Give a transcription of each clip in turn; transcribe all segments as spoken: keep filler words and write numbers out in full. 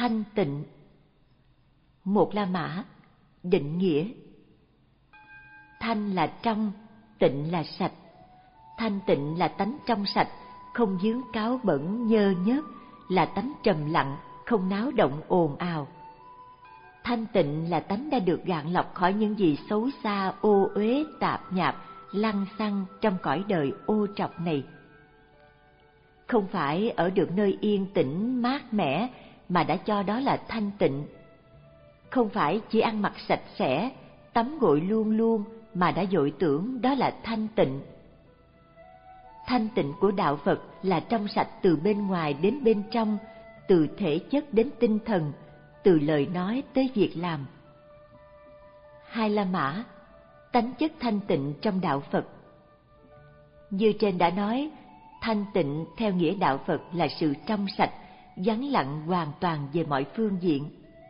thanh tịnh. Một La Mã định nghĩa: thanh là trong, tịnh là sạch. Thanh tịnh là tánh trong sạch, không vướng cáu bẩn nhơ nhớp, là tánh trầm lặng, không náo động ồn ào. Thanh tịnh là tánh đã được gạn lọc khỏi những gì xấu xa, ô uế, tạp nhạp, lăng xăng trong cõi đời ô trọc này. Không phải ở được nơi yên tĩnh, mát mẻ mà đã cho đó là thanh tịnh. Không phải chỉ ăn mặc sạch sẽ, tắm gội luôn luôn mà đã vội tưởng đó là thanh tịnh. Thanh tịnh của đạo Phật là trong sạch từ bên ngoài đến bên trong, từ thể chất đến tinh thần, từ lời nói tới việc làm. Hai La Mã, tánh chất thanh tịnh trong đạo Phật. Như trên đã nói, thanh tịnh theo nghĩa đạo Phật là sự trong sạch, vắng lặng hoàn toàn về mọi phương diện.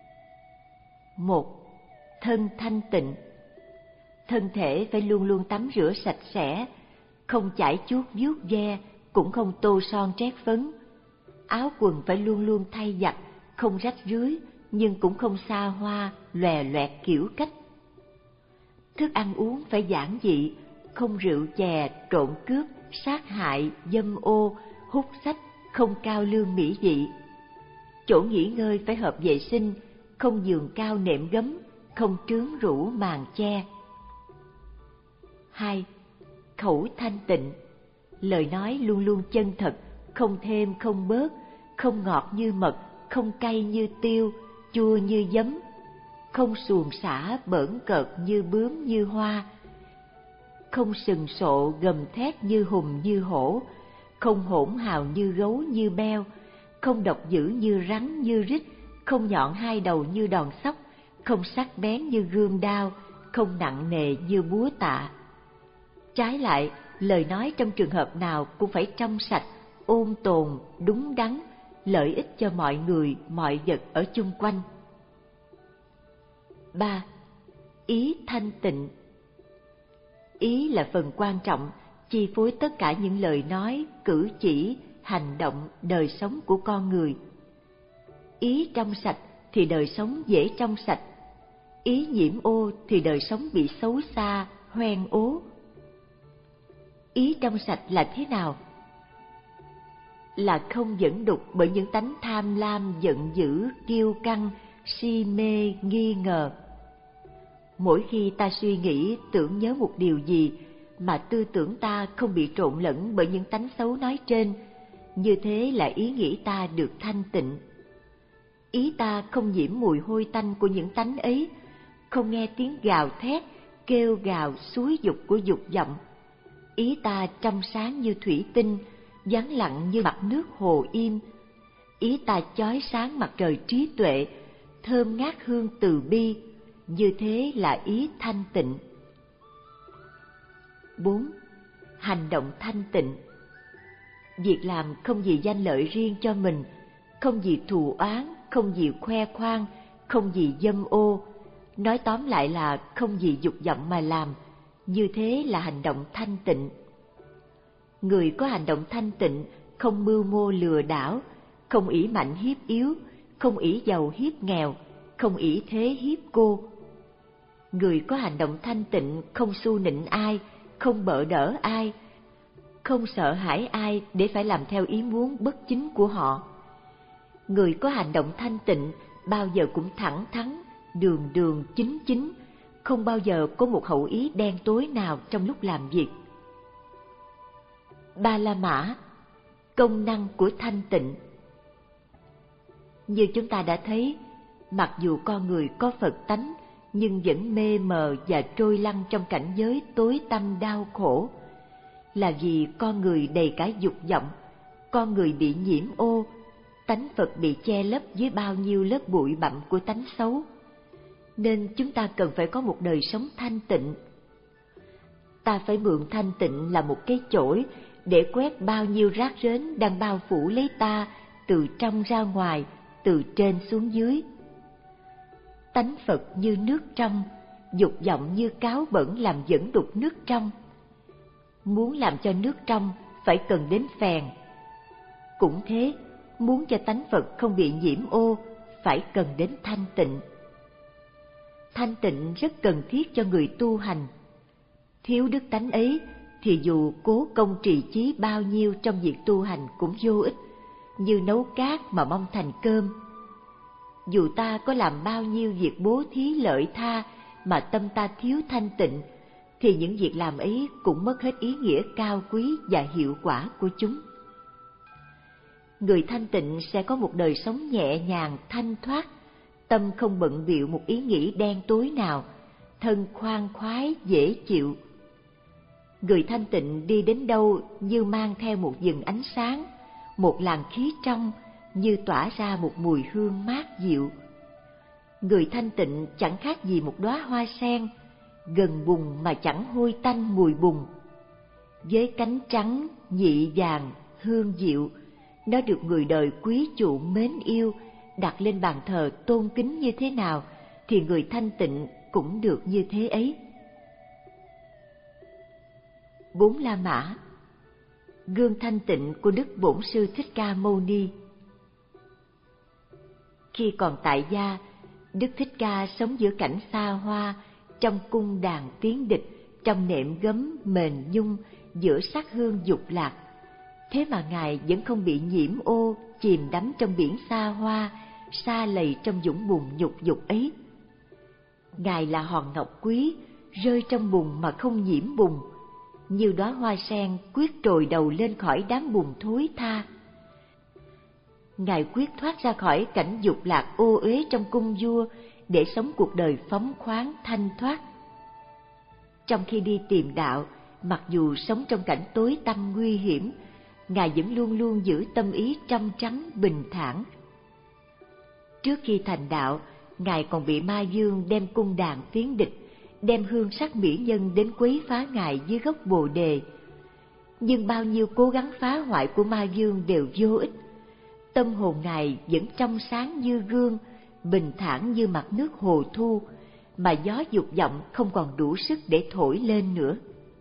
Một, thân thanh tịnh. Thân thể phải luôn luôn tắm rửa sạch sẽ, không chải chuốt vuốt ve, cũng không tô son trét phấn. Áo quần phải luôn luôn thay giặt, không rách rưới, nhưng cũng không xa hoa, lòe loẹt kiểu cách. Thức ăn uống phải giản dị, không rượu chè, trộn cướp, sát hại, dâm ô, hút sách, không cao lương mỹ vị. Chỗ nghỉ ngơi phải hợp vệ sinh, không giường cao nệm gấm, không trướng rũ màn che. Hai, khẩu thanh tịnh. Lời nói luôn luôn chân thật, không thêm không bớt, không ngọt như mật, không cay như tiêu, chua như giấm, không xuồng xả bỡn cợt như bướm như hoa, không sừng sộ gầm thét như hùng như hổ, không hỗn hào như gấu như beo, không độc dữ như rắn như rít, không nhọn hai đầu như đòn sóc, không sắc bén như gươm đao, không nặng nề như búa tạ. Trái lại, lời nói trong trường hợp nào cũng phải trong sạch, ôn tồn, đúng đắn, lợi ích cho mọi người, mọi vật ở chung quanh. Ba, ý thanh tịnh. Ý là phần quan trọng, chi phối tất cả những lời nói, cử chỉ, hành động, đời sống của con người. Ý trong sạch thì đời sống dễ trong sạch. Ý nhiễm ô thì đời sống bị xấu xa, hoen ố. Ý trong sạch là thế nào? Là không dẫn đục bởi những tánh tham lam, giận dữ, kiêu căng, si mê, nghi ngờ. Mỗi khi ta suy nghĩ, tưởng nhớ một điều gì mà tư tưởng ta không bị trộn lẫn bởi những tánh xấu nói trên, như thế là ý nghĩ ta được thanh tịnh. Ý ta không nhiễm mùi hôi tanh của những tánh ấy, không nghe tiếng gào thét, kêu gào, xúi dục của dục vọng. Ý ta trong sáng như thủy tinh, vắng lặng như mặt nước hồ im. Ý ta chói sáng mặt trời trí tuệ, thơm ngát hương từ bi, như thế là ý thanh tịnh. Bốn, hành động thanh tịnh. Việc làm không vì danh lợi riêng cho mình, không vì thù oán, không vì khoe khoang, không vì dâm ô. Nói tóm lại là không vì dục vọng mà làm, như thế là hành động thanh tịnh. Người có hành động thanh tịnh không mưu mô lừa đảo, không ỷ mạnh hiếp yếu, không ỷ giàu hiếp nghèo, không ỷ thế hiếp cô. Người có hành động thanh tịnh không xu nịnh ai, không bợ đỡ ai, không sợ hãi ai để phải làm theo ý muốn bất chính của họ. Người có hành động thanh tịnh bao giờ cũng thẳng thắn, đường đường chính chính, không bao giờ có một hậu ý đen tối nào trong lúc làm việc. Ba La Mã, công năng của thanh tịnh. Như chúng ta đã thấy, mặc dù con người có Phật tánh, nhưng vẫn mê mờ và trôi lăn trong cảnh giới tối tăm đau khổ, là vì con người đầy cả dục vọng, con người bị nhiễm ô, tánh Phật bị che lấp dưới bao nhiêu lớp bụi bặm của tánh xấu. Nên chúng ta cần phải có một đời sống thanh tịnh. Ta phải mượn thanh tịnh là một cái chổi để quét bao nhiêu rác rến đang bao phủ lấy ta từ trong ra ngoài, từ trên xuống dưới. Tánh Phật như nước trong, dục vọng như cáo bẩn làm dẫn đục nước trong. Muốn làm cho nước trong phải cần đến phèn. Cũng thế, muốn cho tánh Phật không bị nhiễm ô, phải cần đến thanh tịnh. Thanh tịnh rất cần thiết cho người tu hành. Thiếu đức tánh ấy thì dù cố công trì chí bao nhiêu trong việc tu hành cũng vô ích, như nấu cát mà mong thành cơm. Dù ta có làm bao nhiêu việc bố thí lợi tha mà tâm ta thiếu thanh tịnh, thì những việc làm ấy cũng mất hết ý nghĩa cao quý và hiệu quả của chúng. Người thanh tịnh sẽ có một đời sống nhẹ nhàng, thanh thoát, tâm không bận bịu một ý nghĩ đen tối nào, thân khoan khoái, dễ chịu. Người thanh tịnh đi đến đâu như mang theo một vầng ánh sáng, một làn khí trong như tỏa ra một mùi hương mát dịu. Người thanh tịnh chẳng khác gì một đóa hoa sen, gần bùn mà chẳng hôi tanh mùi bùn. Với cánh trắng, nhị vàng, hương dịu, nó được người đời quý chuộng mến yêu, đặt lên bàn thờ tôn kính như thế nào, thì người thanh tịnh cũng được như thế ấy. Bốn La Mã, gương thanh tịnh của Đức Bổn Sư Thích Ca Mâu Ni. Khi còn tại gia, Đức Thích Ca sống giữa cảnh xa hoa, trong cung đàn tiếng địch, trong nệm gấm mền nhung, giữa sắc hương dục lạc. Thế mà Ngài vẫn không bị nhiễm ô, chìm đắm trong biển xa hoa, sa lầy trong vũng bùn nhục dục ấy. Ngài là hòn ngọc quý, rơi trong bùn mà không nhiễm bùn, như đóa hoa sen quyết trồi đầu lên khỏi đám bùn thối tha. Ngài quyết thoát ra khỏi cảnh dục lạc ô uế trong cung vua để sống cuộc đời phóng khoáng thanh thoát. Trong khi đi tìm đạo, mặc dù sống trong cảnh tối tăm nguy hiểm, Ngài vẫn luôn luôn giữ tâm ý trong trắng bình thản. Trước khi thành đạo, Ngài còn bị ma vương đem cung đàn tiến địch, đem hương sắc mỹ nhân đến quấy phá Ngài dưới gốc bồ đề. Nhưng bao nhiêu cố gắng phá hoại của ma vương đều vô ích. Tâm hồn Ngài vẫn trong sáng như gương, bình thản như mặt nước hồ thu, mà gió dục vọng không còn đủ sức để thổi lên nữa.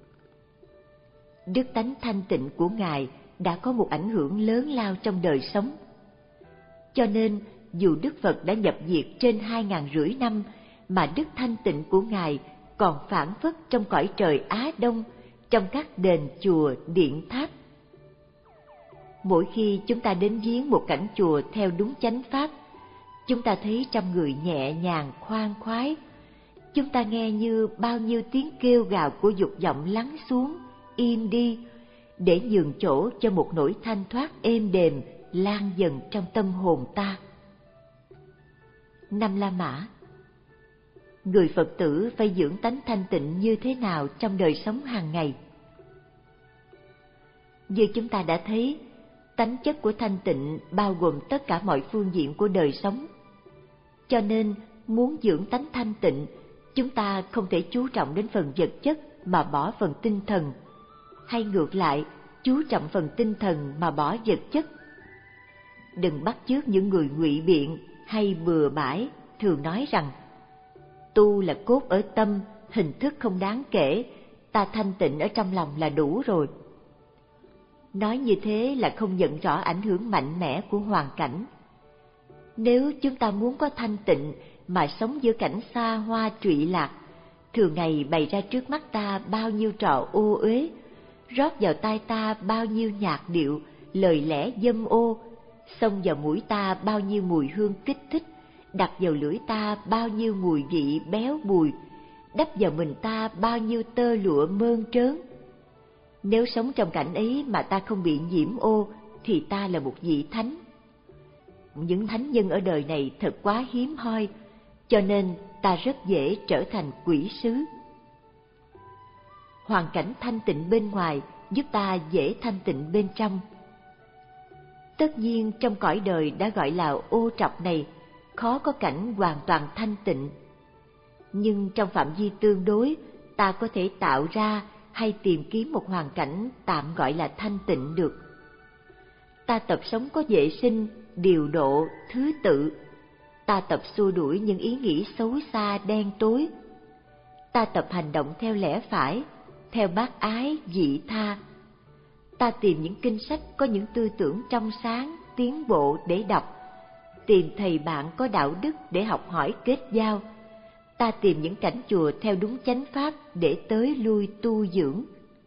Đức tánh thanh tịnh của Ngài đã có một ảnh hưởng lớn lao trong đời sống. Cho nên, dù Đức Phật đã nhập diệt trên hai ngàn rưỡi năm, mà đức thanh tịnh của Ngài còn phảng phất trong cõi trời Á Đông, trong các đền chùa, điện tháp. Mỗi khi chúng ta đến viếng một cảnh chùa theo đúng chánh pháp, chúng ta thấy trong người nhẹ nhàng, khoan khoái. Chúng ta nghe như bao nhiêu tiếng kêu gào của dục vọng lắng xuống, im đi, để nhường chỗ cho một nỗi thanh thoát êm đềm lan dần trong tâm hồn ta. Năm La Mã. Người Phật tử phải dưỡng tánh thanh tịnh như thế nào trong đời sống hàng ngày? Như chúng ta đã thấy, tánh chất của thanh tịnh bao gồm tất cả mọi phương diện của đời sống. Cho nên, muốn dưỡng tánh thanh tịnh, chúng ta không thể chú trọng đến phần vật chất mà bỏ phần tinh thần, hay ngược lại, chú trọng phần tinh thần mà bỏ vật chất. Đừng bắt chước những người ngụy biện hay bừa bãi thường nói rằng tu là cốt ở tâm, hình thức không đáng kể, ta thanh tịnh ở trong lòng là đủ rồi. Nói như thế là không nhận rõ ảnh hưởng mạnh mẽ của hoàn cảnh. Nếu chúng ta muốn có thanh tịnh mà sống giữa cảnh xa hoa trụy lạc, thường ngày bày ra trước mắt ta bao nhiêu trò ô uế, rót vào tai ta bao nhiêu nhạc điệu, lời lẽ dâm ô, xông vào mũi ta bao nhiêu mùi hương kích thích, đặt vào lưỡi ta bao nhiêu mùi vị béo bùi, đắp vào mình ta bao nhiêu tơ lụa mơn trớn. Nếu sống trong cảnh ấy mà ta không bị nhiễm ô, thì ta là một vị thánh. Những thánh nhân ở đời này thật quá hiếm hoi, cho nên ta rất dễ trở thành quỷ sứ. Hoàn cảnh thanh tịnh bên ngoài giúp ta dễ thanh tịnh bên trong. Tất nhiên trong cõi đời đã gọi là ô trọc này, khó có cảnh hoàn toàn thanh tịnh. Nhưng trong phạm vi tương đối, ta có thể tạo ra hay tìm kiếm một hoàn cảnh tạm gọi là thanh tịnh được. Ta tập sống có vệ sinh, điều độ, thứ tự. Ta tập xua đuổi những ý nghĩ xấu xa đen tối. Ta tập hành động theo lẽ phải, theo bác ái, vị tha. Ta tìm những kinh sách có những tư tưởng trong sáng, tiến bộ để đọc. tìm thầy bạn có đạo đức để học hỏi kết giao. Ta tìm những cảnh chùa theo đúng chánh pháp để tới lui tu dưỡng.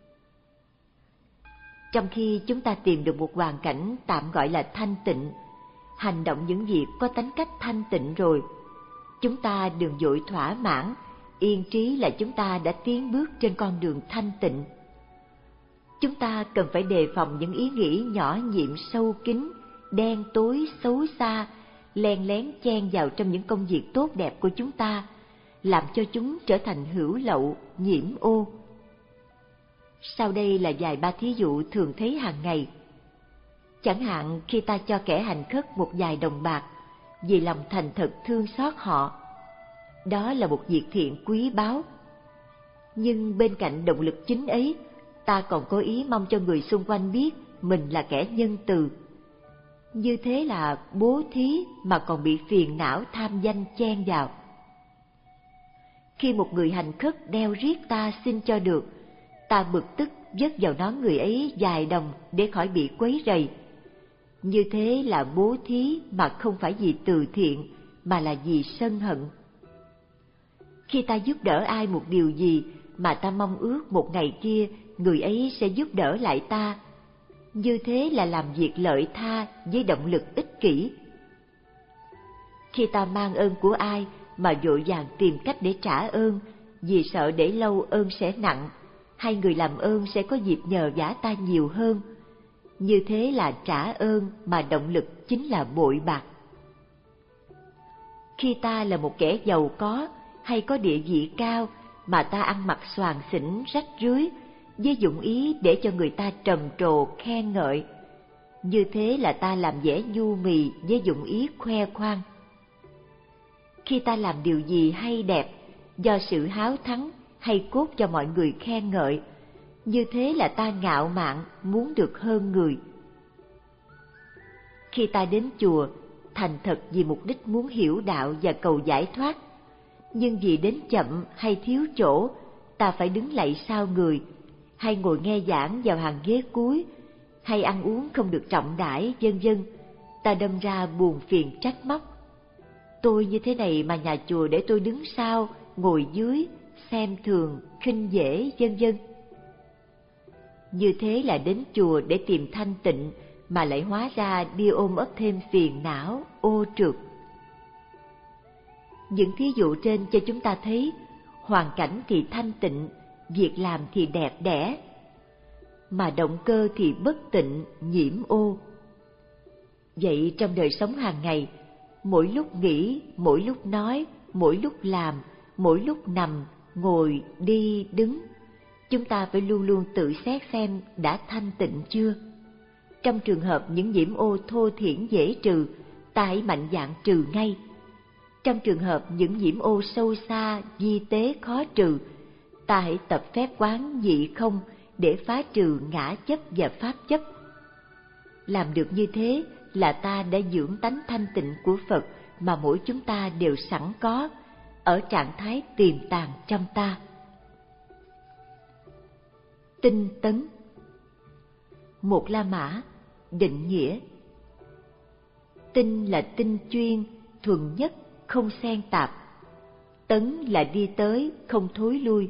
Trong khi chúng ta tìm được một hoàn cảnh tạm gọi là thanh tịnh, hành động những việc có tánh cách thanh tịnh rồi, chúng ta đừng vội thỏa mãn, yên trí là chúng ta đã tiến bước trên con đường thanh tịnh. Chúng ta cần phải đề phòng những ý nghĩ nhỏ nhiệm sâu kín, đen tối, xấu xa, len lén chen vào trong những công việc tốt đẹp của chúng ta, làm cho chúng trở thành hữu lậu, nhiễm ô. Sau đây là vài ba thí dụ thường thấy hàng ngày. Chẳng hạn khi ta cho kẻ hành khất một vài đồng bạc, vì lòng thành thật thương xót họ, đó là một việc thiện quý báu. Nhưng bên cạnh động lực chính ấy, ta còn có ý mong cho người xung quanh biết mình là kẻ nhân từ. Như thế là bố thí mà còn bị phiền não tham danh chen vào. Khi một người hành khất đeo riết ta xin cho được, ta bực tức vất vào nón người ấy vài đồng để khỏi bị quấy rầy. Như thế là bố thí mà không phải vì từ thiện, mà là vì sân hận. Khi ta giúp đỡ ai một điều gì mà ta mong ước một ngày kia người ấy sẽ giúp đỡ lại ta, như thế là làm việc lợi tha với động lực ích kỷ. Khi ta mang ơn của ai mà vội vàng tìm cách để trả ơn, vì sợ để lâu ơn sẽ nặng, hay người làm ơn sẽ có dịp nhờ vả ta nhiều hơn, như thế là trả ơn mà động lực chính là bội bạc. Khi ta là một kẻ giàu có hay có địa vị cao mà ta ăn mặc xoàng xỉnh rách rưới, với dụng ý để cho người ta trầm trồ khen ngợi, như thế là ta làm vẻ nhu mì với dụng ý khoe khoang. Khi ta làm điều gì hay đẹp do sự háo thắng hay cốt cho mọi người khen ngợi, như thế là ta ngạo mạn muốn được hơn người. Khi ta đến chùa thành thật vì mục đích muốn hiểu đạo và cầu giải thoát, nhưng vì đến chậm hay thiếu chỗ, ta phải đứng lạy sau người, hay ngồi nghe giảng vào hàng ghế cuối, hay ăn uống không được trọng đãi, vân vân, ta đâm ra buồn phiền trách móc. Tôi như thế này mà nhà chùa để tôi đứng sau, ngồi dưới, xem thường, khinh dễ, vân vân. Như thế là đến chùa để tìm thanh tịnh, mà lại hóa ra đi ôm ấp thêm phiền não, ô trượt. Những thí dụ trên cho chúng ta thấy, hoàn cảnh thì thanh tịnh, việc làm thì đẹp đẽ, mà động cơ thì bất tịnh, nhiễm ô. Vậy trong đời sống hàng ngày, mỗi lúc nghĩ, mỗi lúc nói, mỗi lúc làm, mỗi lúc nằm, ngồi, đi, đứng, chúng ta phải luôn luôn tự xét xem đã thanh tịnh chưa. Trong trường hợp những nhiễm ô thô thiển dễ trừ, ta hãy mạnh dạn trừ ngay. Trong trường hợp những nhiễm ô sâu xa, vi tế khó trừ, ta hãy tập phép quán nhị không để phá trừ ngã chấp và pháp chấp. Làm được như thế là ta đã dưỡng tánh thanh tịnh của Phật mà mỗi chúng ta đều sẵn có, ở trạng thái tiềm tàng trong ta. Tinh tấn. Một La Mã, định nghĩa. Tinh là tinh chuyên, thuần nhất, không xen tạp. Tấn là đi tới, không thối lui.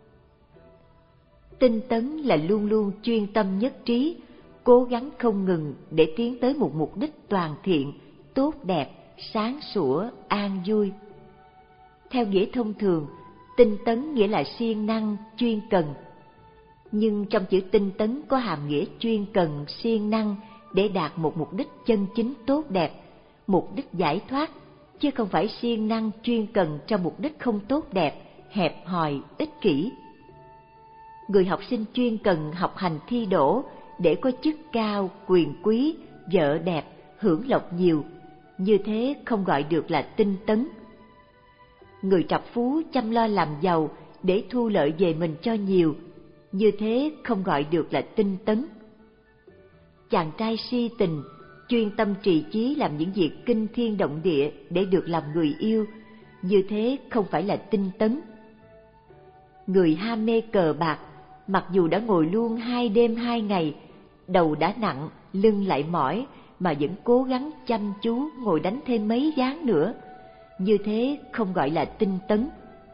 Tinh tấn là luôn luôn chuyên tâm nhất trí, cố gắng không ngừng để tiến tới một mục đích toàn thiện, tốt đẹp, sáng sủa, an vui. Theo nghĩa thông thường, tinh tấn nghĩa là siêng năng, chuyên cần. Nhưng trong chữ tinh tấn có hàm nghĩa chuyên cần, siêng năng để đạt một mục đích chân chính tốt đẹp, mục đích giải thoát, chứ không phải siêng năng chuyên cần trong mục đích không tốt đẹp, hẹp hòi, ích kỷ. Người học sinh chuyên cần học hành thi đỗ để có chức cao, quyền quý, vợ đẹp, hưởng lộc nhiều, như thế không gọi được là tinh tấn. Người trọc phú chăm lo làm giàu để thu lợi về mình cho nhiều, như thế không gọi được là tinh tấn. Chàng trai si tình, chuyên tâm trì chí làm những việc kinh thiên động địa để được làm người yêu, như thế không phải là tinh tấn. Người ham mê cờ bạc, mặc dù đã ngồi luôn hai đêm hai ngày, đầu đã nặng, lưng lại mỏi, mà vẫn cố gắng chăm chú ngồi đánh thêm mấy ván nữa. Như thế không gọi là tinh tấn.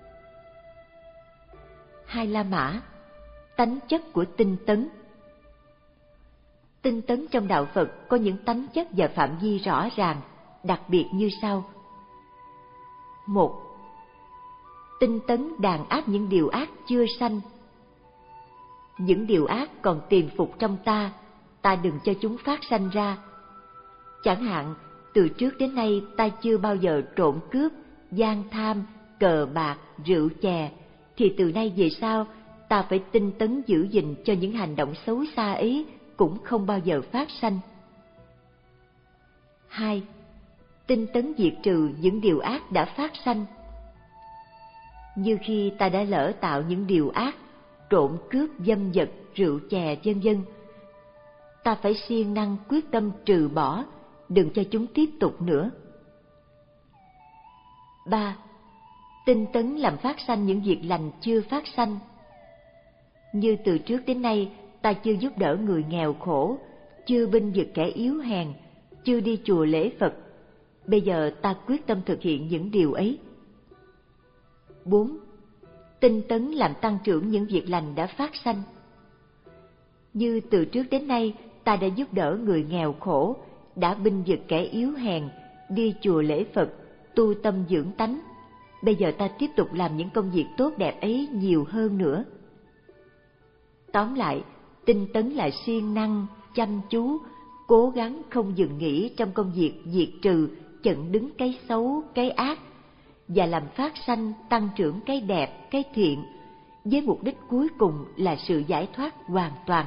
Hai La Mã, tánh chất của tinh tấn. Tinh tấn trong đạo Phật có những tánh chất và phạm vi rõ ràng, đặc biệt như sau. Một, tinh tấn đàn áp những điều ác chưa sanh. Những điều ác còn tiềm phục trong ta, ta đừng cho chúng phát sanh ra. Chẳng hạn, từ trước đến nay ta chưa bao giờ trộm cướp, gian tham, cờ bạc, rượu chè, thì từ nay về sau ta phải tinh tấn giữ gìn cho những hành động xấu xa ấy cũng không bao giờ phát sanh. Hai, tinh tấn diệt trừ những điều ác đã phát sanh. Như khi ta đã lỡ tạo những điều ác, trộm cướp, dâm vật, rượu chè, vân vân, ta phải siêng năng quyết tâm trừ bỏ, đừng cho chúng tiếp tục nữa. Ba, tinh tấn làm phát sanh những việc lành chưa phát sanh. Như từ trước đến nay ta chưa giúp đỡ người nghèo khổ, chưa bênh vực kẻ yếu hèn, chưa đi chùa lễ Phật, bây giờ ta quyết tâm thực hiện những điều ấy. Bốn, tinh tấn làm tăng trưởng những việc lành đã phát sanh. Như từ trước đến nay ta đã giúp đỡ người nghèo khổ, đã bênh vực kẻ yếu hèn, đi chùa lễ Phật, tu tâm dưỡng tánh, bây giờ ta tiếp tục làm những công việc tốt đẹp ấy nhiều hơn nữa. Tóm lại, tinh tấn là siêng năng, chăm chú, cố gắng không dừng nghỉ trong công việc diệt trừ, chặn đứng cái xấu, cái ác, và làm phát sanh, tăng trưởng cái đẹp, cái thiện, với mục đích cuối cùng là sự giải thoát hoàn toàn.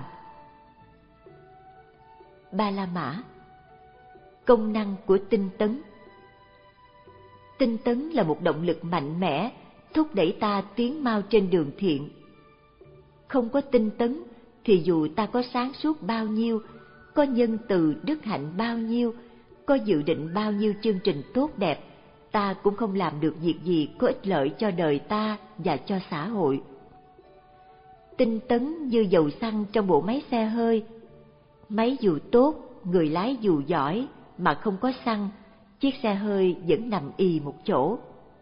Ba La Mã, công năng của tinh tấn. Tinh tấn là một động lực mạnh mẽ, thúc đẩy ta tiến mau trên đường thiện. Không có tinh tấn thì dù ta có sáng suốt bao nhiêu, có nhân từ đức hạnh bao nhiêu, có dự định bao nhiêu chương trình tốt đẹp, ta cũng không làm được việc gì có ích lợi cho đời ta và cho xã hội. Tinh tấn như dầu xăng trong bộ máy xe hơi. Máy dù tốt, người lái dù giỏi, mà không có xăng, chiếc xe hơi vẫn nằm ì một chỗ.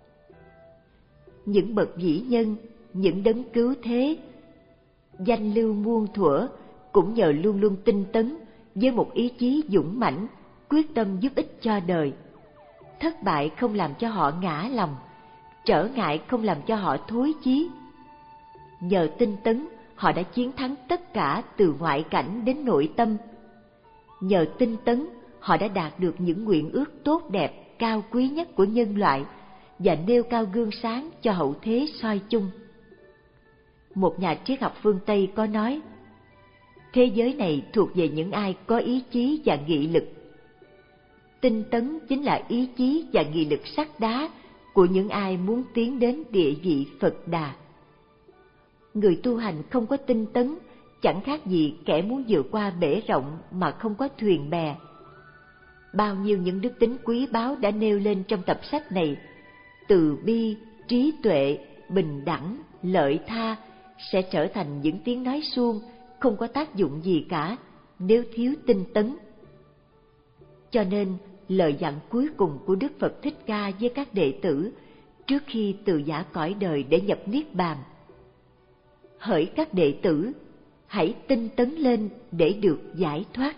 Những bậc vĩ nhân, những đấng cứu thế, danh lưu muôn thuở, cũng nhờ luôn luôn tinh tấn với một ý chí dũng mãnh, quyết tâm giúp ích cho đời. Thất bại không làm cho họ ngã lòng, trở ngại không làm cho họ thối chí. Nhờ tinh tấn, họ đã chiến thắng tất cả từ ngoại cảnh đến nội tâm. Nhờ tinh tấn, họ đã đạt được những nguyện ước tốt đẹp, cao quý nhất của nhân loại và nêu cao gương sáng cho hậu thế soi chung. Một nhà triết học phương Tây có nói, thế giới này thuộc về những ai có ý chí và nghị lực. Tinh tấn chính là ý chí và nghị lực sắt đá của những ai muốn tiến đến địa vị Phật Đà. Người tu hành không có tinh tấn chẳng khác gì kẻ muốn vượt qua bể rộng mà không có thuyền bè. Bao nhiêu những đức tính quý báu đã nêu lên trong tập sách này, từ bi, trí tuệ, bình đẳng, lợi tha, sẽ trở thành những tiếng nói suông, không có tác dụng gì cả nếu thiếu tinh tấn. Cho nên, lời dặn cuối cùng của Đức Phật Thích Ca với các đệ tử trước khi từ giã cõi đời để nhập Niết Bàn: hỡi các đệ tử, hãy tinh tấn lên để được giải thoát.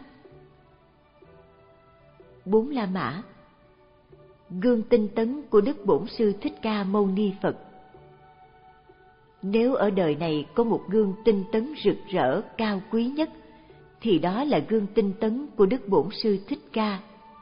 Bốn La Mã, gương tinh tấn của Đức Bổn Sư Thích Ca Mâu Ni Phật. Nếu ở đời này có một gương tinh tấn rực rỡ cao quý nhất, thì đó là gương tinh tấn của Đức Bổn Sư Thích Ca.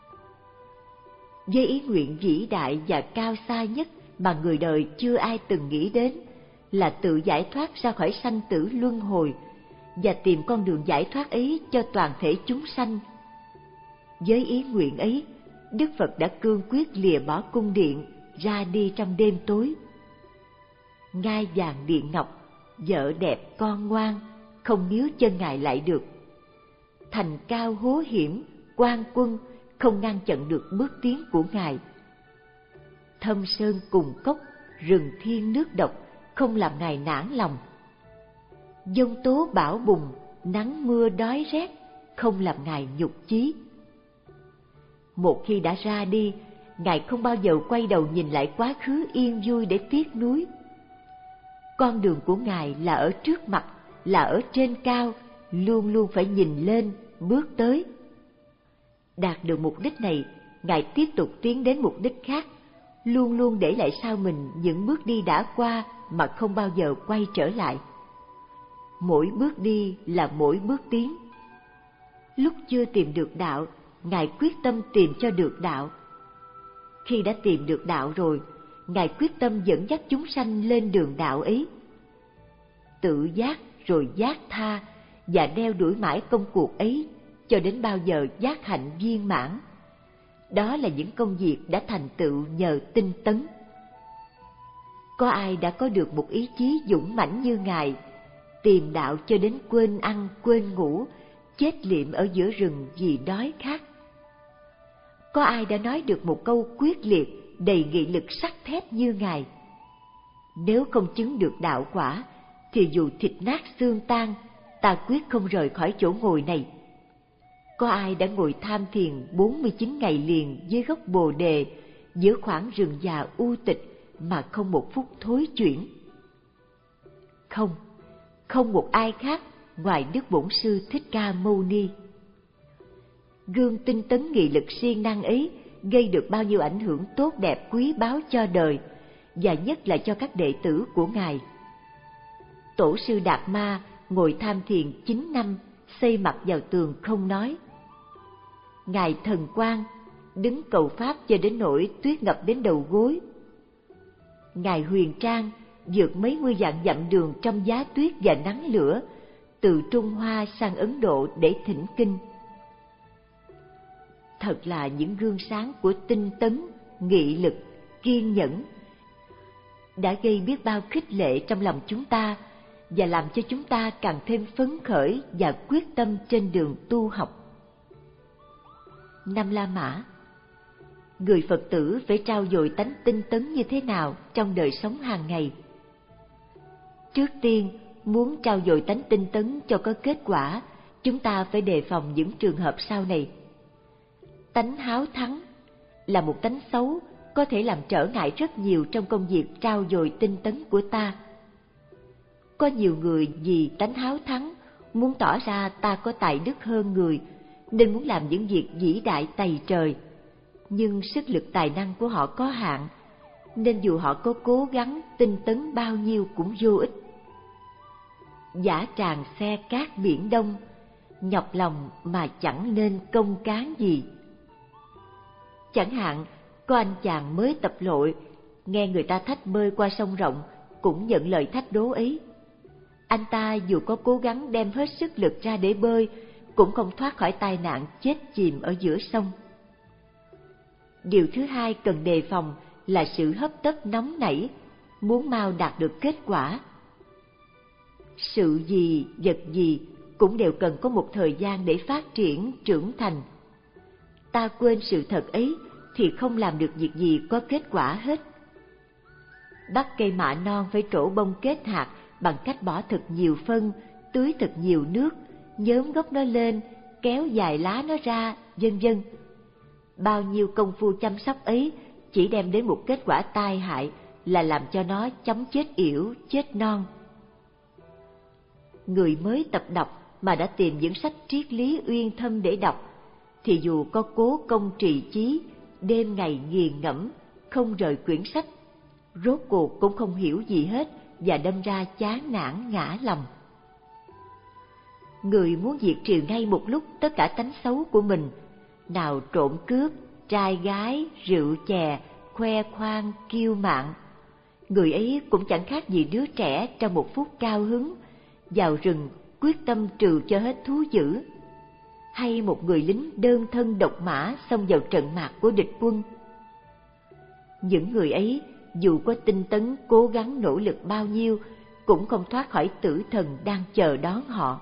Với ý nguyện vĩ đại và cao xa nhất mà người đời chưa ai từng nghĩ đến, là tự giải thoát ra khỏi sanh tử luân hồi và tìm con đường giải thoát ấy cho toàn thể chúng sanh. Với ý nguyện ấy, Đức Phật đã cương quyết lìa bỏ cung điện, ra đi trong đêm tối. Ngai vàng điện ngọc, vợ đẹp con ngoan, không níu chân Ngài lại được. Thành cao hố hiểm, quan quân không ngăn chặn được bước tiến của Ngài. Thâm sơn cùng cốc, rừng thiên nước độc không làm Ngài nản lòng. Giông tố bão bùng, nắng mưa đói rét không làm Ngài nhục chí. Một khi đã ra đi, Ngài không bao giờ quay đầu nhìn lại quá khứ yên vui để tiếc nuối. Con đường của Ngài là ở trước mặt, là ở trên cao, luôn luôn phải nhìn lên, bước tới. Đạt được mục đích này, Ngài tiếp tục tiến đến mục đích khác, luôn luôn để lại sau mình những bước đi đã qua mà không bao giờ quay trở lại. Mỗi bước đi là mỗi bước tiến. Lúc chưa tìm được đạo, Ngài quyết tâm tìm cho được đạo. Khi đã tìm được đạo rồi, Ngài quyết tâm dẫn dắt chúng sanh lên đường đạo ấy. Tự giác rồi giác tha và đeo đuổi mãi công cuộc ấy cho đến bao giờ giác hạnh viên mãn. Đó là những công việc đã thành tựu nhờ tinh tấn. Có ai đã có được một ý chí dũng mãnh như Ngài, tìm đạo cho đến quên ăn quên ngủ, chết liệm ở giữa rừng vì đói khát? Có ai đã nói được một câu quyết liệt, đầy nghị lực sắt thép như Ngài? Nếu không chứng được đạo quả, thì dù thịt nát xương tan, ta quyết không rời khỏi chỗ ngồi này. Có ai đã ngồi tham thiền bốn mươi chín ngày liền dưới gốc bồ đề, giữa khoảng rừng già u tịch mà không một phút thối chuyển? Không, không một ai khác ngoài Đức Bổn Sư Thích Ca Mâu Ni. Gương tinh tấn nghị lực siêng năng ấy gây được bao nhiêu ảnh hưởng tốt đẹp quý báu cho đời, và nhất là cho các đệ tử của Ngài. Tổ sư Đạt Ma ngồi tham thiền chín năm, xây mặt vào tường không nói. Ngài Thần Quang đứng cầu pháp cho đến nỗi tuyết ngập đến đầu gối. Ngài Huyền Trang vượt mấy mươi vạn dặm đường trong giá tuyết và nắng lửa, từ Trung Hoa sang Ấn Độ để thỉnh kinh. Thật là những gương sáng của tinh tấn, nghị lực, kiên nhẫn, đã gây biết bao khích lệ trong lòng chúng ta và làm cho chúng ta càng thêm phấn khởi và quyết tâm trên đường tu học. Năm La Mã. Người Phật tử phải trau dồi tánh tinh tấn như thế nào trong đời sống hàng ngày? Trước tiên, muốn trau dồi tánh tinh tấn cho có kết quả, chúng ta phải đề phòng những trường hợp sau này. Tánh háo thắng là một tánh xấu, có thể làm trở ngại rất nhiều trong công việc trau dồi tinh tấn của ta. Có nhiều người vì tánh háo thắng, muốn tỏ ra ta có tài đức hơn người, nên muốn làm những việc vĩ đại tày trời. Nhưng sức lực tài năng của họ có hạn, nên dù họ có cố gắng tinh tấn bao nhiêu cũng vô ích. Dã tràng xe cát biển đông, nhọc lòng mà chẳng nên công cán gì. Chẳng hạn, có anh chàng mới tập lội, nghe người ta thách bơi qua sông rộng, cũng nhận lời thách đố ấy. Anh ta dù có cố gắng đem hết sức lực ra để bơi, cũng không thoát khỏi tai nạn chết chìm ở giữa sông. Điều thứ hai cần đề phòng là sự hấp tấp nóng nảy, muốn mau đạt được kết quả. Sự gì, vật gì cũng đều cần có một thời gian để phát triển, trưởng thành. Ta quên sự thật ấy thì không làm được việc gì có kết quả hết. Bắt cây mạ non phải trổ bông kết hạt bằng cách bỏ thật nhiều phân, tưới thật nhiều nước, nhóm gốc nó lên, kéo dài lá nó ra, vân vân. Bao nhiêu công phu chăm sóc ấy chỉ đem đến một kết quả tai hại là làm cho nó chóng chết yểu, chết non. Người mới tập đọc mà đã tìm những sách triết lý uyên thâm để đọc, thì dù có cố công trì chí, đêm ngày nghiền ngẫm, không rời quyển sách, rốt cuộc cũng không hiểu gì hết và đâm ra chán nản ngã lòng. Người muốn diệt trừ ngay một lúc tất cả tánh xấu của mình, nào trộm cướp, trai gái, rượu chè, khoe khoang, kiêu mạn, người ấy cũng chẳng khác gì đứa trẻ trong một phút cao hứng vào rừng quyết tâm trừ cho hết thú dữ, hay một người lính đơn thân độc mã xông vào trận mạc của địch quân. Những người ấy dù có tinh tấn cố gắng nỗ lực bao nhiêu cũng không thoát khỏi tử thần đang chờ đón họ.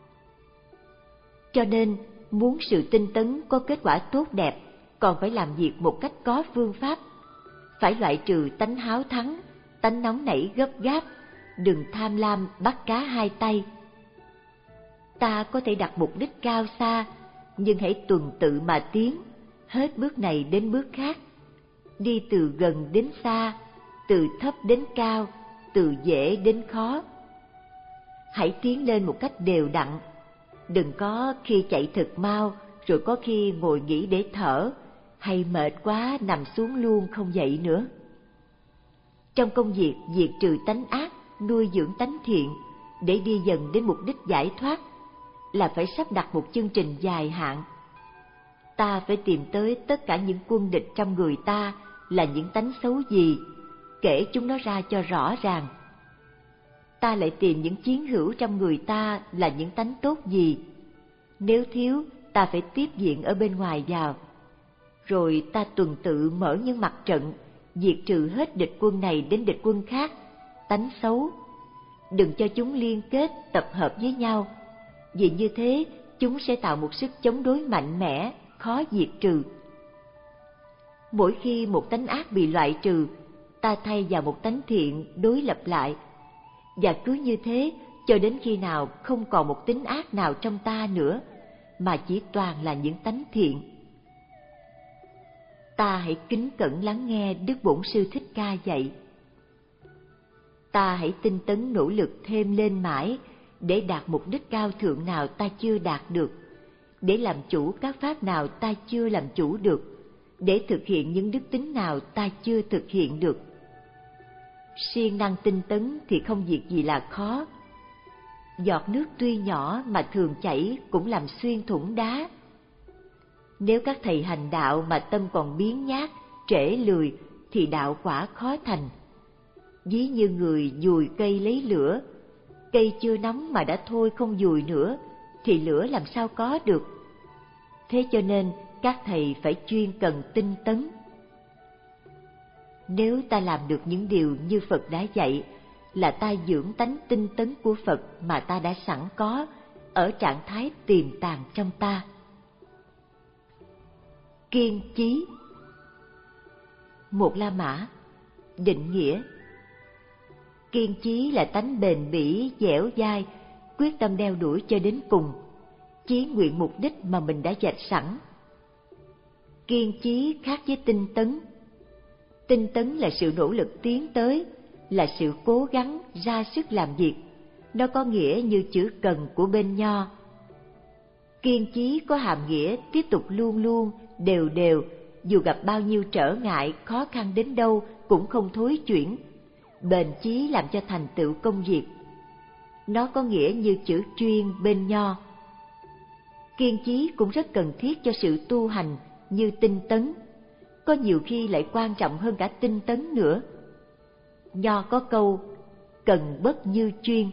Cho nên, muốn sự tinh tấn có kết quả tốt đẹp, còn phải làm việc một cách có phương pháp. Phải loại trừ tánh háo thắng, tánh nóng nảy gấp gáp, đừng tham lam bắt cá hai tay. Ta có thể đặt mục đích cao xa, nhưng hãy tuần tự mà tiến, hết bước này đến bước khác, đi từ gần đến xa, từ thấp đến cao, từ dễ đến khó. Hãy tiến lên một cách đều đặn, đừng có khi chạy thật mau rồi có khi ngồi nghỉ để thở, hay mệt quá nằm xuống luôn không dậy nữa. Trong công việc diệt trừ tánh ác, nuôi dưỡng tánh thiện để đi dần đến mục đích giải thoát là phải sắp đặt một chương trình dài hạn. Ta phải tìm tới tất cả những quân địch trong người ta là những tánh xấu gì, kể chúng nó ra cho rõ ràng. Ta lại tìm những chiến hữu trong người ta là những tánh tốt gì. Nếu thiếu, ta phải tiếp diện ở bên ngoài vào. Rồi ta tuần tự mở những mặt trận, diệt trừ hết địch quân này đến địch quân khác, tánh xấu. Đừng cho chúng liên kết, tập hợp với nhau, vì như thế chúng sẽ tạo một sức chống đối mạnh mẽ, khó diệt trừ. Mỗi khi một tánh ác bị loại trừ, ta thay vào một tánh thiện đối lập lại, và cứ như thế cho đến khi nào không còn một tính ác nào trong ta nữa, mà chỉ toàn là những tánh thiện. Ta hãy kính cẩn lắng nghe Đức Bổn Sư Thích Ca dạy. Ta hãy tinh tấn nỗ lực thêm lên mãi để đạt mục đích cao thượng nào ta chưa đạt được, để làm chủ các pháp nào ta chưa làm chủ được, để thực hiện những đức tính nào ta chưa thực hiện được. Siêng năng tinh tấn thì không việc gì là khó. Giọt nước tuy nhỏ mà thường chảy cũng làm xuyên thủng đá. Nếu các thầy hành đạo mà tâm còn biếng nhác, trễ lười thì đạo quả khó thành. Ví như người dùi cây lấy lửa, cây chưa nóng mà đã thôi không dùi nữa thì lửa làm sao có được. Thế cho nên các thầy phải chuyên cần tinh tấn. Nếu ta làm được những điều như Phật đã dạy, là ta dưỡng tánh tinh tấn của Phật mà ta đã sẵn có ở trạng thái tiềm tàng trong ta. Kiên chí. Một La Mã. Định nghĩa: kiên chí là tánh bền bỉ, dẻo dai, quyết tâm đeo đuổi cho đến cùng, chí nguyện mục đích mà mình đã vạch sẵn. Kiên chí khác với tinh tấn. Tinh tấn là sự nỗ lực tiến tới, là sự cố gắng ra sức làm việc. Nó có nghĩa như chữ cần của bên Nho. Kiên chí có hàm nghĩa tiếp tục luôn luôn, đều đều, dù gặp bao nhiêu trở ngại, khó khăn đến đâu cũng không thối chuyển, bền chí làm cho thành tựu công việc. Nó có nghĩa như chữ chuyên bên Nho. Kiên chí cũng rất cần thiết cho sự tu hành như tinh tấn, có nhiều khi lại quan trọng hơn cả tinh tấn nữa. Nho có câu cần bất như chuyên.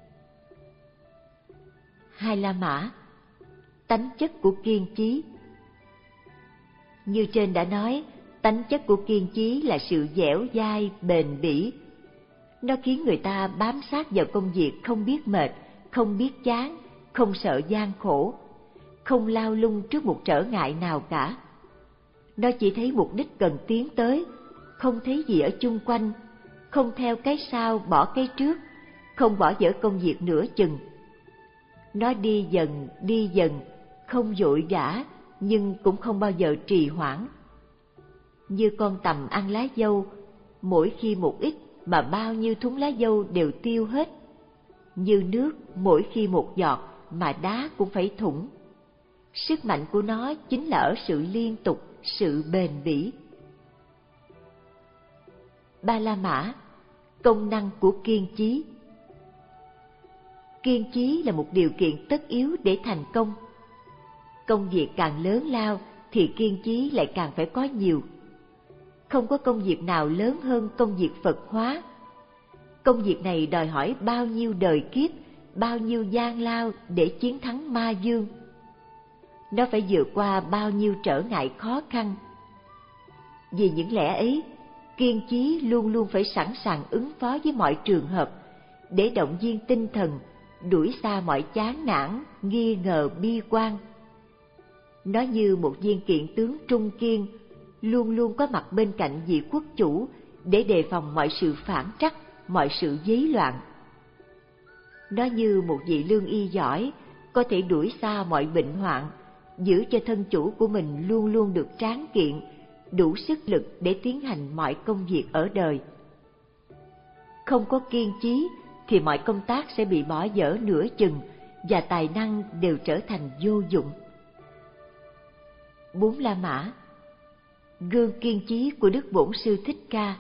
Hai La Mã. Tánh chất của kiên chí. Như trên đã nói, tánh chất của kiên chí là sự dẻo dai, bền bỉ. Nó khiến người ta bám sát vào công việc không biết mệt, không biết chán, không sợ gian khổ, không lao lung trước một trở ngại nào cả. Nó chỉ thấy mục đích cần tiến tới, không thấy gì ở chung quanh, không theo cái sau bỏ cái trước, không bỏ dở công việc nửa chừng. Nó đi dần, đi dần, không vội vã, nhưng cũng không bao giờ trì hoãn. Như con tằm ăn lá dâu, mỗi khi một ít mà bao nhiêu thúng lá dâu đều tiêu hết. Như nước, mỗi khi một giọt mà đá cũng phải thủng. Sức mạnh của nó chính là ở sự liên tục, sự bền bỉ. Ba La Mã. Công năng của kiên chí. Kiên chí là một điều kiện tất yếu để thành công. Công việc càng lớn lao thì kiên chí lại càng phải có nhiều. Không có công việc nào lớn hơn công việc Phật hóa. Công việc này đòi hỏi bao nhiêu đời kiếp, bao nhiêu gian lao để chiến thắng ma dương. Nó phải vượt qua bao nhiêu trở ngại khó khăn. Vì những lẽ ấy, kiên chí luôn luôn phải sẵn sàng ứng phó với mọi trường hợp, để động viên tinh thần, đuổi xa mọi chán nản, nghi ngờ, bi quan. Nó như một viên kiện tướng trung kiên, luôn luôn có mặt bên cạnh vị quốc chủ để đề phòng mọi sự phản trắc, mọi sự giấy loạn. Nó như một vị lương y giỏi, có thể đuổi xa mọi bệnh hoạn, giữ cho thân chủ của mình luôn luôn được tráng kiện, đủ sức lực để tiến hành mọi công việc ở đời. Không có kiên chí thì mọi công tác sẽ bị bỏ dở nửa chừng và tài năng đều trở thành vô dụng. Bốn La Mã, gương kiên trí của Đức Bổn Sư Thích Ca.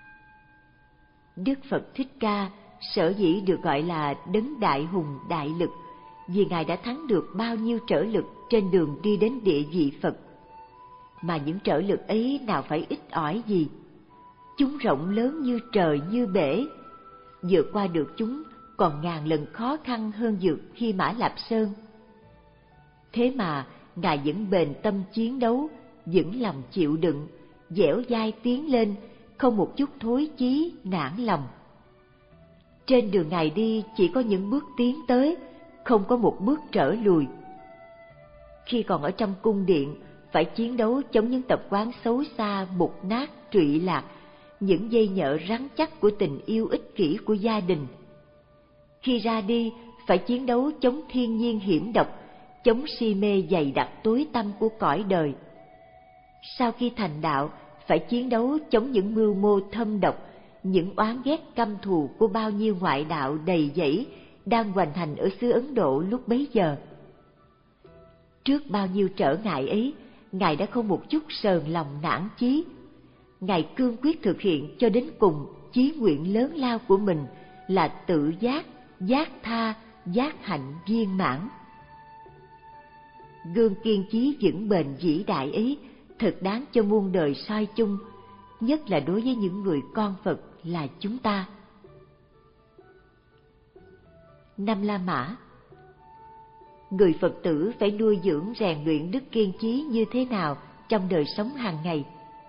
Đức Phật Thích Ca sở dĩ được gọi là đấng đại hùng đại lực vì Ngài đã thắng được bao nhiêu trở lực trên đường đi đến địa vị Phật. Mà những trở lực ấy nào phải ít ỏi gì. Chúng rộng lớn như trời như bể, vượt qua được chúng còn ngàn lần khó khăn hơn vượt Hy Mã Lạp Sơn. Thế mà Ngài vẫn bền tâm chiến đấu, vững lòng chịu đựng, dẻo dai tiến lên, không một chút thối chí, nản lòng. Trên đường Ngài đi chỉ có những bước tiến tới, không có một bước trở lùi. Khi còn ở trong cung điện, phải chiến đấu chống những tập quán xấu xa, mục nát, trụy lạc, những dây nhợ rắn chắc của tình yêu ích kỷ của gia đình. Khi ra đi, phải chiến đấu chống thiên nhiên hiểm độc, chống si mê dày đặc tối tăm của cõi đời. Sau khi thành đạo, phải chiến đấu chống những mưu mô thâm độc, những oán ghét căm thù của bao nhiêu ngoại đạo đầy dẫy đang hoành hành ở xứ Ấn Độ lúc bấy giờ. Trước bao nhiêu trở ngại ấy, Ngài đã không một chút sờn lòng nản chí. Ngài cương quyết thực hiện cho đến cùng chí nguyện lớn lao của mình là tự giác, giác tha, giác hạnh viên mãn. Gương kiên chí vững bền vĩ đại ấy thật đáng cho muôn đời soi chung, nhất là đối với những người con Phật là chúng ta. Năm La Mã. Người Phật tử phải nuôi dưỡng rèn luyện đức kiên trí như thế nào trong đời sống hàng ngày?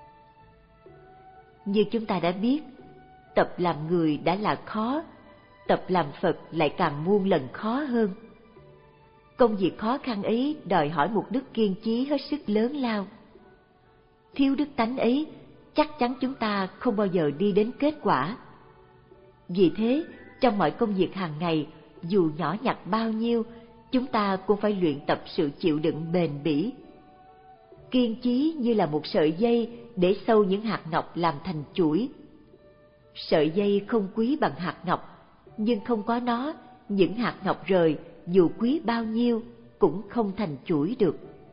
Như chúng ta đã biết, tập làm người đã là khó, tập làm Phật lại càng muôn lần khó hơn. Công việc khó khăn ấy đòi hỏi một đức kiên trí hết sức lớn lao. Thiếu đức tánh ấy, chắc chắn chúng ta không bao giờ đi đến kết quả. Vì thế, trong mọi công việc hàng ngày, dù nhỏ nhặt bao nhiêu, chúng ta cũng phải luyện tập sự chịu đựng bền bỉ. Kiên trí như là một sợi dây để xâu những hạt ngọc làm thành chuỗi. Sợi dây không quý bằng hạt ngọc, nhưng không có nó, những hạt ngọc rời dù quý bao nhiêu cũng không thành chuỗi được.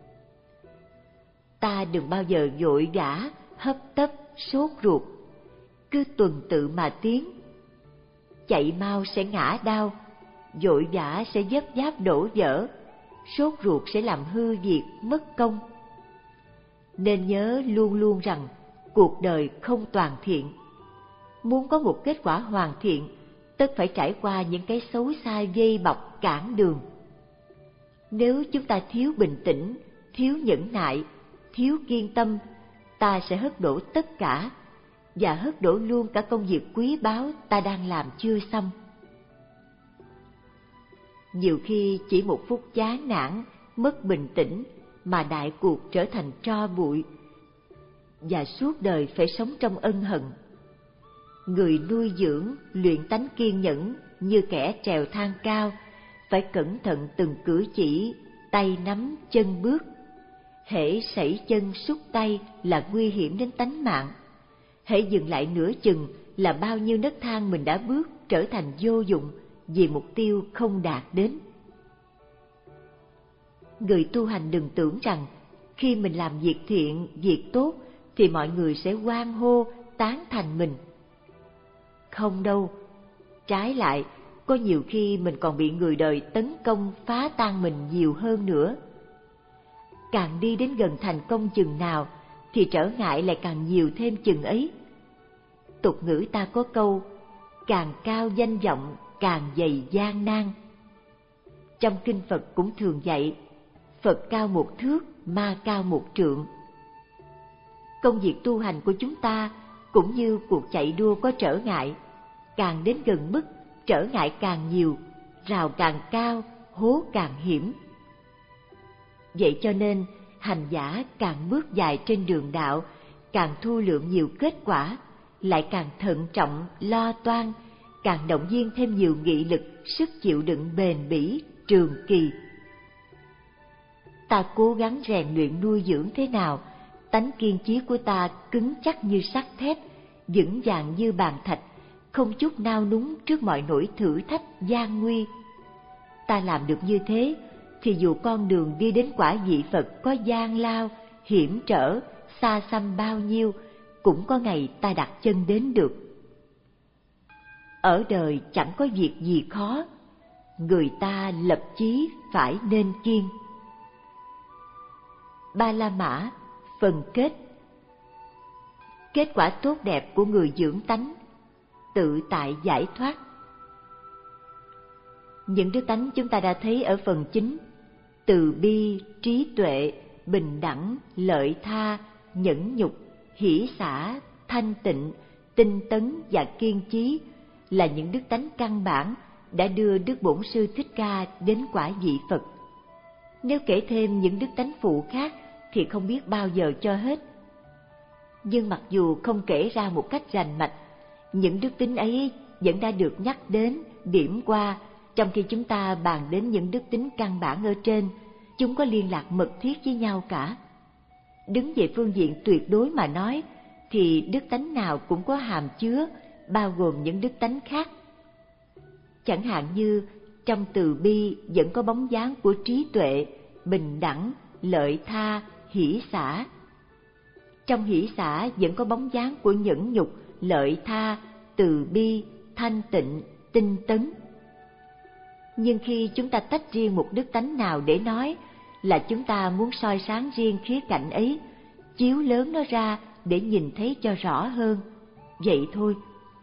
Ta đừng bao giờ vội vã, hấp tấp, sốt ruột, cứ tuần tự mà tiến. Chạy mau sẽ ngã đau, vội vã sẽ dấp giáp đổ vỡ, sốt ruột sẽ làm hư việc, mất công. Nên nhớ luôn luôn rằng cuộc đời không toàn thiện. Muốn có một kết quả hoàn thiện, tất phải trải qua những cái xấu xa dây bọc cản đường. Nếu chúng ta thiếu bình tĩnh, thiếu nhẫn nại, thiếu kiên tâm, ta sẽ hất đổ tất cả, và hất đổ luôn cả công việc quý báu ta đang làm chưa xong. Nhiều khi chỉ một phút chán nản, mất bình tĩnh mà đại cuộc trở thành tro bụi, và suốt đời phải sống trong ân hận. Người nuôi dưỡng, luyện tánh kiên nhẫn như kẻ trèo thang cao, phải cẩn thận từng cử chỉ, tay nắm, chân bước. Hễ sẩy chân xúc tay là nguy hiểm đến tánh mạng. Hễ dừng lại nửa chừng là bao nhiêu nấc thang mình đã bước trở thành vô dụng vì mục tiêu không đạt đến. Người tu hành đừng tưởng rằng khi mình làm việc thiện, việc tốt thì mọi người sẽ hoan hô, tán thành mình. Không đâu, trái lại, có nhiều khi mình còn bị người đời tấn công phá tan mình nhiều hơn nữa. Càng đi đến gần thành công chừng nào thì trở ngại lại càng nhiều thêm chừng ấy. Tục ngữ ta có câu, càng cao danh vọng càng dày gian nan. Trong kinh Phật cũng thường dạy, Phật cao một thước, ma cao một trượng. Công việc tu hành của chúng ta cũng như cuộc chạy đua có trở ngại, càng đến gần mức trở ngại càng nhiều, rào càng cao, hố càng hiểm. Vậy cho nên hành giả càng bước dài trên đường đạo, càng thu lượng nhiều kết quả, lại càng thận trọng, lo toan, càng động viên thêm nhiều nghị lực, sức chịu đựng bền bỉ, trường kỳ. Ta cố gắng rèn luyện nuôi dưỡng thế nào, tánh kiên chí của ta cứng chắc như sắt thép, vững vàng như bàn thạch, không chút nao núng trước mọi nỗi thử thách gian nguy. Ta làm được như thế, thì dù con đường đi đến quả vị Phật có gian lao, hiểm trở, xa xăm bao nhiêu, cũng có ngày ta đặt chân đến được. Ở đời chẳng có việc gì khó, người ta lập chí phải nên kiên. Ba La Mã, phần kết. Kết quả tốt đẹp của người dưỡng tánh, tự tại giải thoát. Những đức tánh chúng ta đã thấy ở phần chính: từ bi, trí tuệ, bình đẳng, lợi tha, nhẫn nhục, hỷ xả, thanh tịnh, tinh tấn và kiên trí là những đức tánh căn bản đã đưa Đức Bổn Sư Thích Ca đến quả vị Phật. Nếu kể thêm những đức tánh phụ khác thì không biết bao giờ cho hết. Nhưng mặc dù không kể ra một cách rành mạch, những đức tính ấy vẫn đã được nhắc đến, điểm qua. Trong khi chúng ta bàn đến những đức tính căn bản ở trên, chúng có liên lạc mật thiết với nhau cả. Đứng về phương diện tuyệt đối mà nói, thì đức tánh nào cũng có hàm chứa, bao gồm những đức tánh khác. Chẳng hạn như trong từ bi vẫn có bóng dáng của trí tuệ, bình đẳng, lợi tha, hỷ xả. Trong hỷ xả vẫn có bóng dáng của nhẫn nhục, lợi tha, từ bi, thanh tịnh, tinh tấn. Nhưng khi chúng ta tách riêng một đức tánh nào để nói, là chúng ta muốn soi sáng riêng khía cạnh ấy, chiếu lớn nó ra để nhìn thấy cho rõ hơn. Vậy thôi.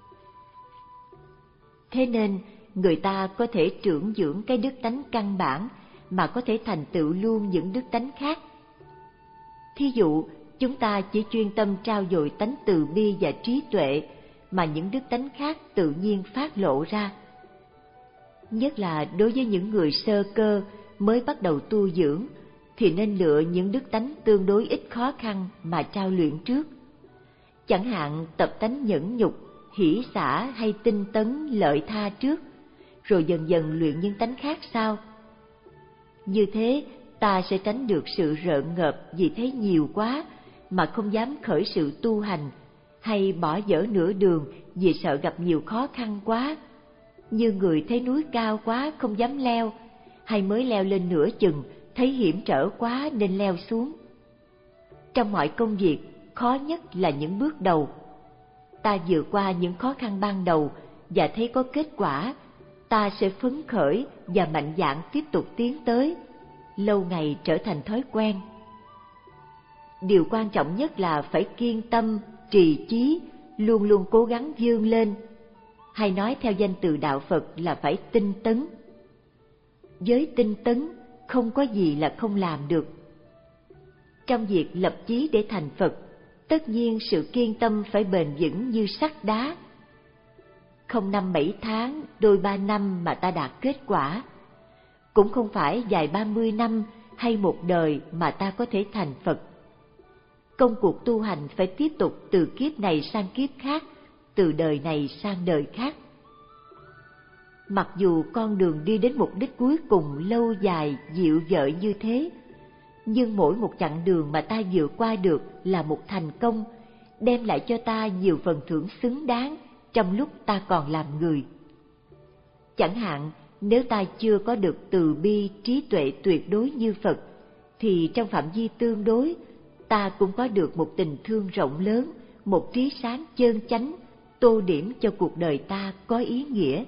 Thế nên, người ta có thể trưởng dưỡng cái đức tánh căn bản mà có thể thành tựu luôn những đức tánh khác. Thí dụ, chúng ta chỉ chuyên tâm trau dồi tánh từ bi và trí tuệ, mà những đức tánh khác tự nhiên phát lộ ra. Nhất là đối với những người sơ cơ mới bắt đầu tu dưỡng, thì nên lựa những đức tánh tương đối ít khó khăn mà trao luyện trước. Chẳng hạn tập tánh nhẫn nhục, hỷ xả hay tinh tấn, lợi tha trước, rồi dần dần luyện những tánh khác sau. Như thế, ta sẽ tránh được sự rợn ngợp vì thấy nhiều quá mà không dám khởi sự tu hành, hay bỏ dở nửa đường vì sợ gặp nhiều khó khăn quá, như người thấy núi cao quá không dám leo, hay mới leo lên nửa chừng thấy hiểm trở quá nên leo xuống. Trong mọi công việc, khó nhất là những bước đầu. Ta vượt qua những khó khăn ban đầu và thấy có kết quả, ta sẽ phấn khởi và mạnh dạn tiếp tục tiến tới, lâu ngày trở thành thói quen. Điều quan trọng nhất là phải kiên tâm, trì chí, luôn luôn cố gắng vươn lên, hay nói theo danh từ đạo Phật là phải tinh tấn. Với tinh tấn, không có gì là không làm được. Trong việc lập chí để thành Phật, tất nhiên sự kiên tâm phải bền vững như sắt đá. Không năm bảy tháng, đôi ba năm mà ta đạt kết quả. Cũng không phải dài ba mươi năm hay một đời mà ta có thể thành Phật. Công cuộc tu hành phải tiếp tục từ kiếp này sang kiếp khác, từ đời này sang đời khác. Mặc dù con đường đi đến mục đích cuối cùng lâu dài, dịu dợi như thế, nhưng mỗi một chặng đường mà ta vượt qua được là một thành công, đem lại cho ta nhiều phần thưởng xứng đáng trong lúc ta còn làm người. Chẳng hạn, nếu ta chưa có được từ bi trí tuệ tuyệt đối như Phật, thì trong phạm vi tương đối, ta cũng có được một tình thương rộng lớn, một trí sáng chơn chánh, tô điểm cho cuộc đời ta có ý nghĩa.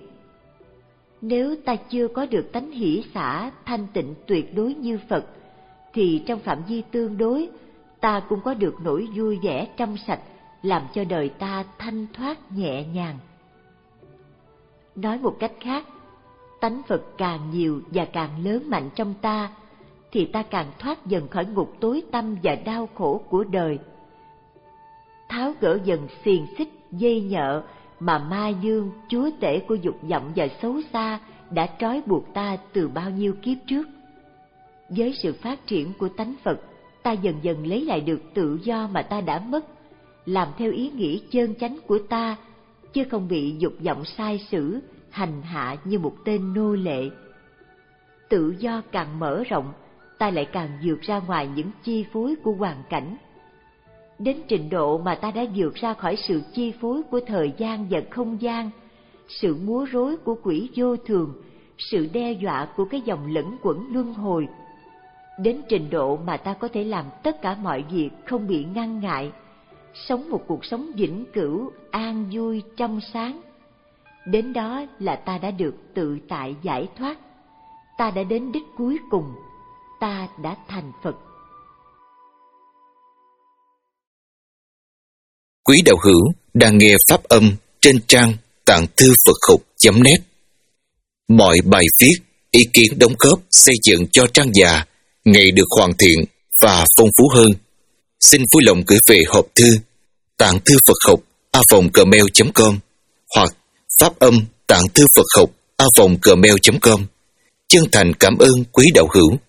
Nếu ta chưa có được tánh hỷ xả, thanh tịnh tuyệt đối như Phật, thì trong phạm vi tương đối, ta cũng có được nỗi vui vẻ trong sạch, làm cho đời ta thanh thoát nhẹ nhàng. Nói một cách khác, tánh Phật càng nhiều và càng lớn mạnh trong ta, thì ta càng thoát dần khỏi ngục tối tăm và đau khổ của đời. Tháo gỡ dần xiềng xích, dây nhợ mà ma dương, chúa tể của dục vọng và xấu xa đã trói buộc ta từ bao nhiêu kiếp trước. Với sự phát triển của tánh Phật, ta dần dần lấy lại được tự do mà ta đã mất, làm theo ý nghĩ chơn chánh của ta, chứ không bị dục vọng sai sử, hành hạ như một tên nô lệ. Tự do càng mở rộng, ta lại càng vượt ra ngoài những chi phối của hoàn cảnh. Đến trình độ mà ta đã vượt ra khỏi sự chi phối của thời gian và không gian, sự múa rối của quỹ vô thường, sự đe dọa của cái dòng lẫn quẩn luân hồi. Đến trình độ mà ta có thể làm tất cả mọi việc không bị ngăn ngại, sống một cuộc sống vĩnh cửu, an vui, trong sáng. Đến đó là ta đã được tự tại giải thoát. Ta đã đến đích cuối cùng, ta đã thành Phật. Quý đạo hữu đang nghe pháp âm trên trang tạng thư Phật học chấm net. Mọi bài viết, ý kiến đóng góp xây dựng cho trang già ngày được hoàn thiện và phong phú hơn. Xin vui lòng gửi về hộp thư tạng thư Phật học a vòng gmail chấm com hoặc pháp âm tạng thư Phật học a vòng gmail chấm com. Chân thành cảm ơn quý đạo hữu.